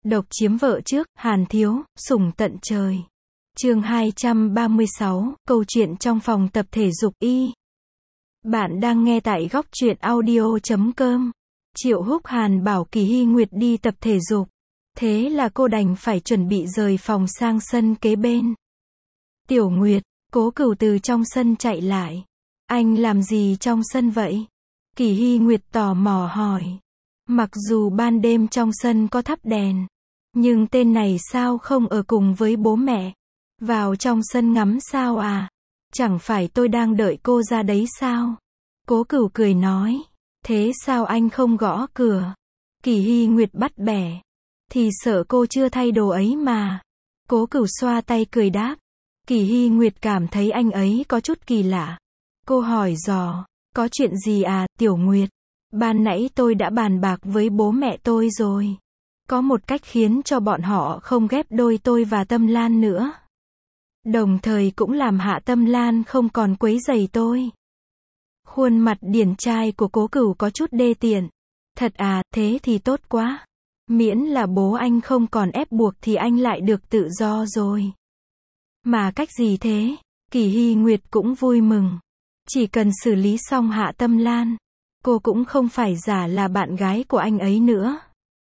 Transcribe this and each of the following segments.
Độc chiếm vợ trước, Hàn Thiếu, sủng tận trời. Chương 236, câu chuyện trong phòng tập thể dục y. Bạn đang nghe tại góc truyện audio.com. Triệu Húc Hàn bảo Kỳ Hy Nguyệt đi tập thể dục. Thế là cô đành phải chuẩn bị rời phòng sang sân kế bên. Tiểu Nguyệt, Cố Cửu từ trong sân chạy lại. Anh làm gì trong sân vậy? Kỳ Hy Nguyệt tò mò hỏi. Mặc dù ban đêm trong sân có thắp đèn, nhưng tên này sao không ở cùng với bố mẹ? Vào trong sân ngắm sao à? Chẳng phải tôi đang đợi cô ra đấy sao? Cố Cửu cười nói. Thế sao anh không gõ cửa? Kỳ Hy Nguyệt bắt bẻ. Thì sợ cô chưa thay đồ ấy mà. Cố Cửu xoa tay cười đáp. Kỳ Hy Nguyệt cảm thấy anh ấy có chút kỳ lạ. Cô hỏi dò. Có chuyện gì à, Tiểu Nguyệt? Ban nãy tôi đã bàn bạc với bố mẹ tôi rồi. Có một cách khiến cho bọn họ không ghép đôi tôi và Tâm Lan nữa. Đồng thời cũng làm Hạ Tâm Lan không còn quấy rầy tôi. Khuôn mặt điển trai của Cố Cửu có chút đê tiện. Thật à, thế thì tốt quá. Miễn là bố anh không còn ép buộc thì anh lại được tự do rồi. Mà cách gì thế? Kỳ Hy Nguyệt cũng vui mừng. Chỉ cần xử lý xong Hạ Tâm Lan, cô cũng không phải giả là bạn gái của anh ấy nữa.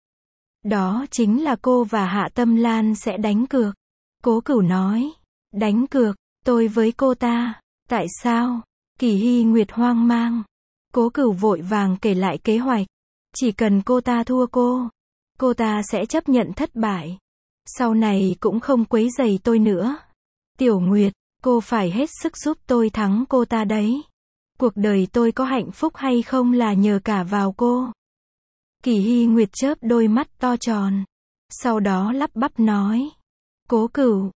Đó chính là cô và Hạ Tâm Lan sẽ đánh cược. Cố Cửu nói. Đánh cược, tôi với cô ta. Tại sao? Kỳ Hy Nguyệt hoang mang. Cố Cửu vội vàng kể lại kế hoạch. Chỉ cần cô ta thua cô ta sẽ chấp nhận thất bại. Sau này cũng không quấy rầy tôi nữa. Tiểu Nguyệt, cô phải hết sức giúp tôi thắng cô ta đấy. Cuộc đời tôi có hạnh phúc hay không là nhờ cả vào cô. Kỳ Hy Nguyệt chớp đôi mắt to tròn. Sau đó lắp bắp nói. Cố Cửu,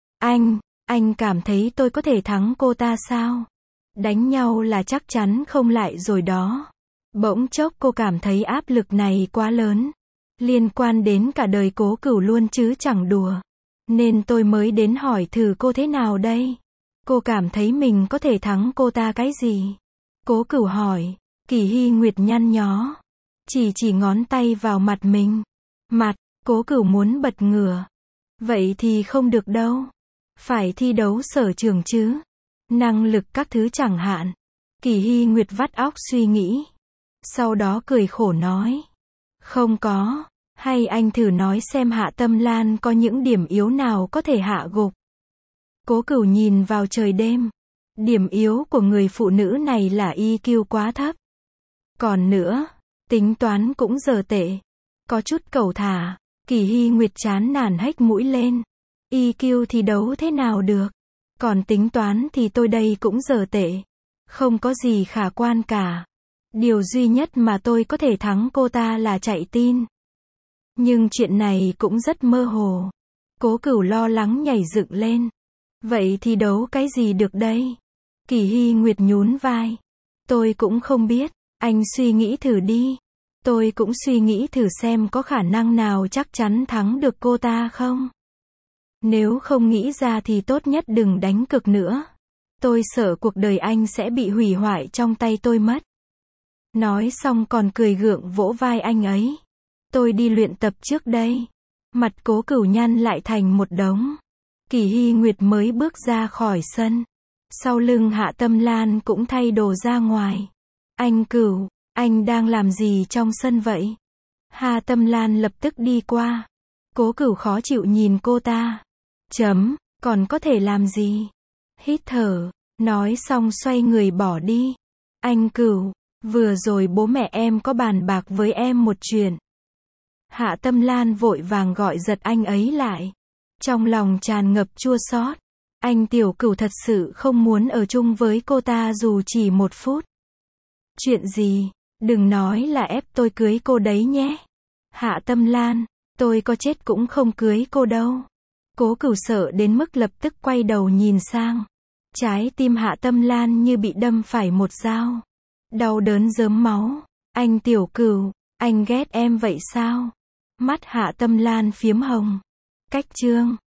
anh cảm thấy tôi có thể thắng cô ta sao? Đánh nhau là chắc chắn không lại rồi đó. Bỗng chốc cô cảm thấy áp lực này quá lớn. Liên quan đến cả đời Cố Cửu luôn chứ chẳng đùa. Nên tôi mới đến hỏi thử cô thế nào đây? Cô cảm thấy mình có thể thắng cô ta cái gì? Cố Cửu hỏi. Kỳ Hy Nguyệt nhăn nhó. Chỉ ngón tay vào mặt mình. Mặt, Cố Cửu muốn bật ngửa. Vậy thì không được đâu. Phải thi đấu sở trường chứ. Năng lực các thứ chẳng hạn. Kỳ Hy Nguyệt vắt óc suy nghĩ. Sau đó cười khổ nói. Không có. Hay anh thử nói xem Hạ Tâm Lan có những điểm yếu nào có thể hạ gục. Cố Cửu nhìn vào trời đêm. Điểm yếu của người phụ nữ này là EQ quá thấp. Còn nữa, tính toán cũng dở tệ. Có chút cẩu thả. Kỳ Hy Nguyệt chán nản hếch mũi lên. EQ thì đấu thế nào được. Còn tính toán thì tôi đây cũng dở tệ. Không có gì khả quan cả. Điều duy nhất mà tôi có thể thắng cô ta là chạy tin. Nhưng chuyện này cũng rất mơ hồ. Cố Cửu lo lắng nhảy dựng lên. Vậy thì đấu cái gì được đây? Kỳ Hy Nguyệt nhún vai. Tôi cũng không biết. Anh suy nghĩ thử đi. Tôi cũng suy nghĩ thử xem có khả năng nào chắc chắn thắng được cô ta không? Nếu không nghĩ ra thì tốt nhất đừng đánh cược nữa. Tôi sợ cuộc đời anh sẽ bị hủy hoại trong tay tôi mất. Nói xong còn cười gượng vỗ vai anh ấy. Tôi đi luyện tập trước đây. Mặt Cố Cửu nhăn lại thành một đống. Kỳ Hy Nguyệt mới bước ra khỏi sân. Sau lưng Hạ Tâm Lan cũng thay đồ ra ngoài. Anh Cửu, anh đang làm gì trong sân vậy? Hạ Tâm Lan lập tức đi qua. Cố Cửu khó chịu nhìn cô ta. Còn có thể làm gì? Hít thở. Nói xong xoay người bỏ đi. Anh Cửu, vừa rồi bố mẹ em có bàn bạc với em một chuyện. Hạ Tâm Lan vội vàng gọi giật anh ấy lại. Trong lòng tràn ngập chua xót. Anh Tiểu Cửu thật sự không muốn ở chung với cô ta dù chỉ một phút. Chuyện gì? Đừng nói là ép tôi cưới cô đấy nhé. Hạ Tâm Lan, tôi có chết cũng không cưới cô đâu. Cố Cửu sợ đến mức lập tức quay đầu nhìn sang. Trái tim Hạ Tâm Lan như bị đâm phải một dao. Đau đớn rớm máu. Anh Tiểu Cửu, anh ghét em vậy sao? Mắt Hạ Tâm Lan phiếm hồng. Cách chương